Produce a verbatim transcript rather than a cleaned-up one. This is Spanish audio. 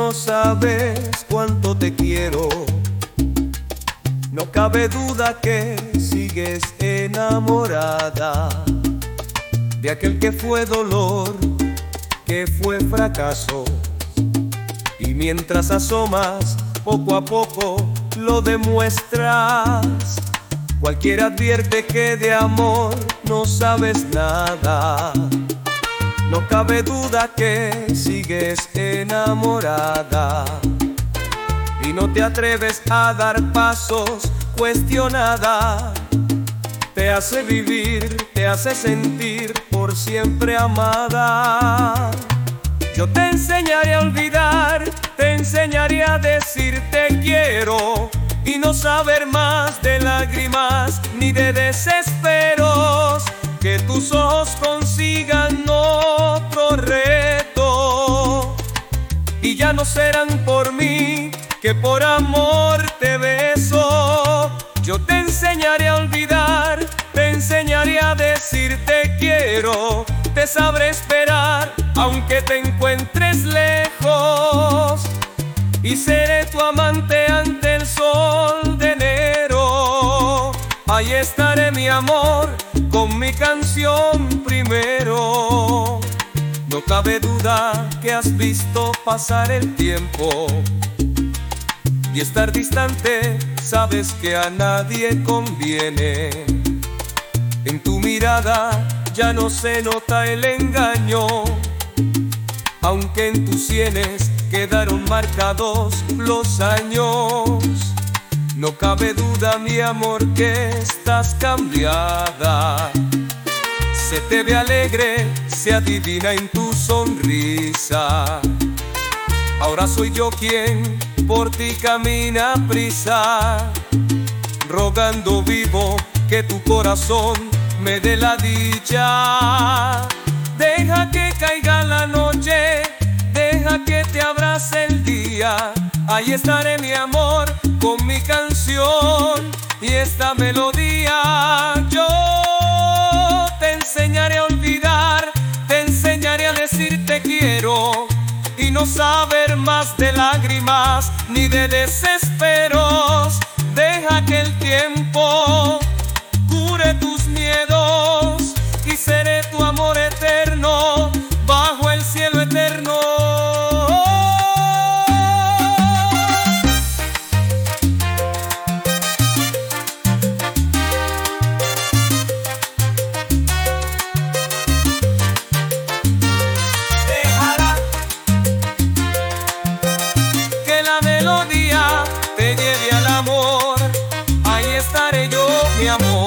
no sabes cuánto te quiero. No cabe duda que sigues enamorada de aquel que fue dolor, que fue fracaso. Y mientras asomas, poco a poco lo demuestras. Cualquiera advierte que de amor no sabes nada. No cabe duda que sigues enamorada y no te atreves a dar pasos cuestionada. Te hace vivir, te hace sentir por siempre amada. Yo te enseñaré a olvidar, te enseñaré a decir te quiero y no saber más de lágrimas ni de desesperos. Que tus ojos consigan otro reto y ya no serán por mí, que por amor te beso. Yo te enseñaré a olvidar, te enseñaré a decir te quiero. Te sabré esperar aunque te encuentres lejos y seré tu amante ante el sol de enero. Ahí estaré, mi amor, con mi canción primero. No cabe duda que has visto pasar el tiempo y estar distante, sabes que a nadie conviene. En tu mirada ya no se nota el engaño, aunque en tus sienes quedaron marcados los años. No cabe duda, mi amor, que estás cambiada. Se te ve alegre, se adivina en tu sonrisa. Ahora soy yo quien por ti camina a prisa, rogando vivo que tu corazón me dé la dicha. Deja que caiga la noche, deja que te abrace el día. Ahí estaré, mi amor, con mi canción y esta melodía. Yo te enseñaré a olvidar, te enseñaré a decir te quiero y no saber más de lágrimas ni de desesperos. Deja que el tiempo cure tus miedos y seré tu amor eterno bajo el cielo eterno. Te lleve al amor, ahí estaré yo, mi amor.